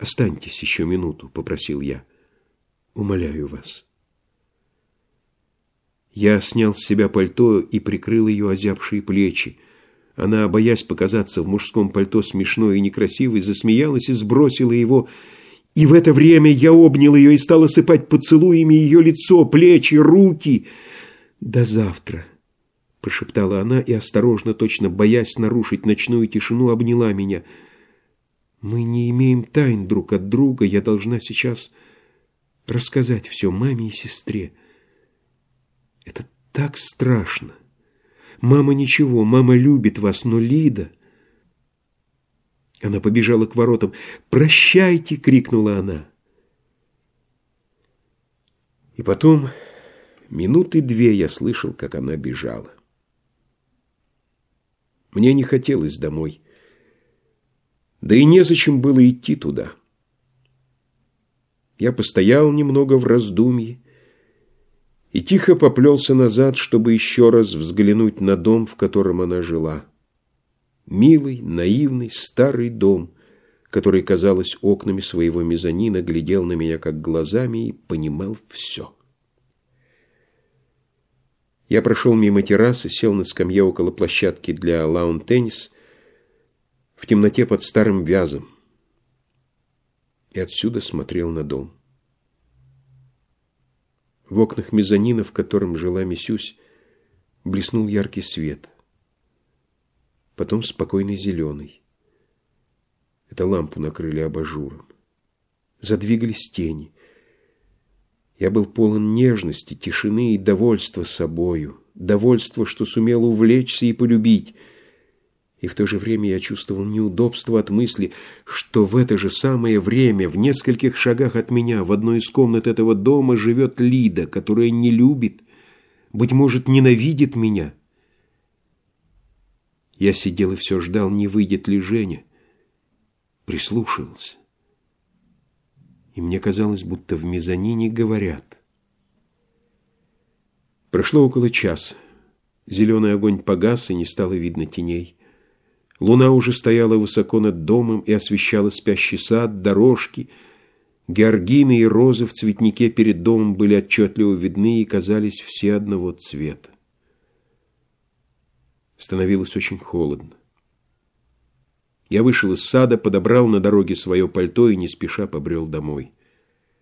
«Останьтесь еще минуту», — попросил я. «Умоляю вас». Я снял с себя пальто и прикрыл ее озябшие плечи. Она, боясь показаться в мужском пальто смешной и некрасивой, засмеялась и сбросила его. И в это время я обнял ее и стал осыпать поцелуями ее лицо, плечи, руки. «До завтра», — прошептала она и осторожно, точно боясь нарушить ночную тишину, обняла меня. «Мы не имеем тайн друг от друга. Я должна сейчас рассказать все маме и сестре. Это так страшно. Мама ничего, мама любит вас, но Лида...» Она побежала к воротам. «Прощайте!» — крикнула она. И потом минуты 2 я слышал, как она бежала. Мне не хотелось домой. Да и незачем было идти туда. Я постоял немного в раздумье и тихо поплелся назад, чтобы еще раз взглянуть на дом, в котором она жила. Милый, наивный, старый дом, который, казалось, окнами своего мезонина глядел на меня как глазами и понимал все. Я прошел мимо террасы, сел на скамье около площадки для лаун-теннис в темноте под старым вязом и отсюда смотрел на дом. В окнах мезонина, в котором жила Мисюсь, блеснул яркий свет. Потом спокойный зеленый. Это лампу накрыли абажуром. Задвигались тени. Я был полон нежности, тишины и довольства собою. Довольства, что сумел увлечься и полюбить. И в то же время я чувствовал неудобство от мысли, что в это же самое время, в нескольких шагах от меня, в одной из комнат этого дома живет Лида, которая не любит, быть может, ненавидит меня. Я сидел и все ждал, не выйдет ли Женя. Прислушивался. И мне казалось, будто в мезонине говорят. Прошло около часа. Зеленый огонь погас, и не стало видно теней. Луна уже стояла высоко над домом и освещала спящий сад, дорожки. Георгины и розы в цветнике перед домом были отчетливо видны и казались все одного цвета. Становилось очень холодно. Я вышел из сада, подобрал на дороге свое пальто и не спеша побрел домой.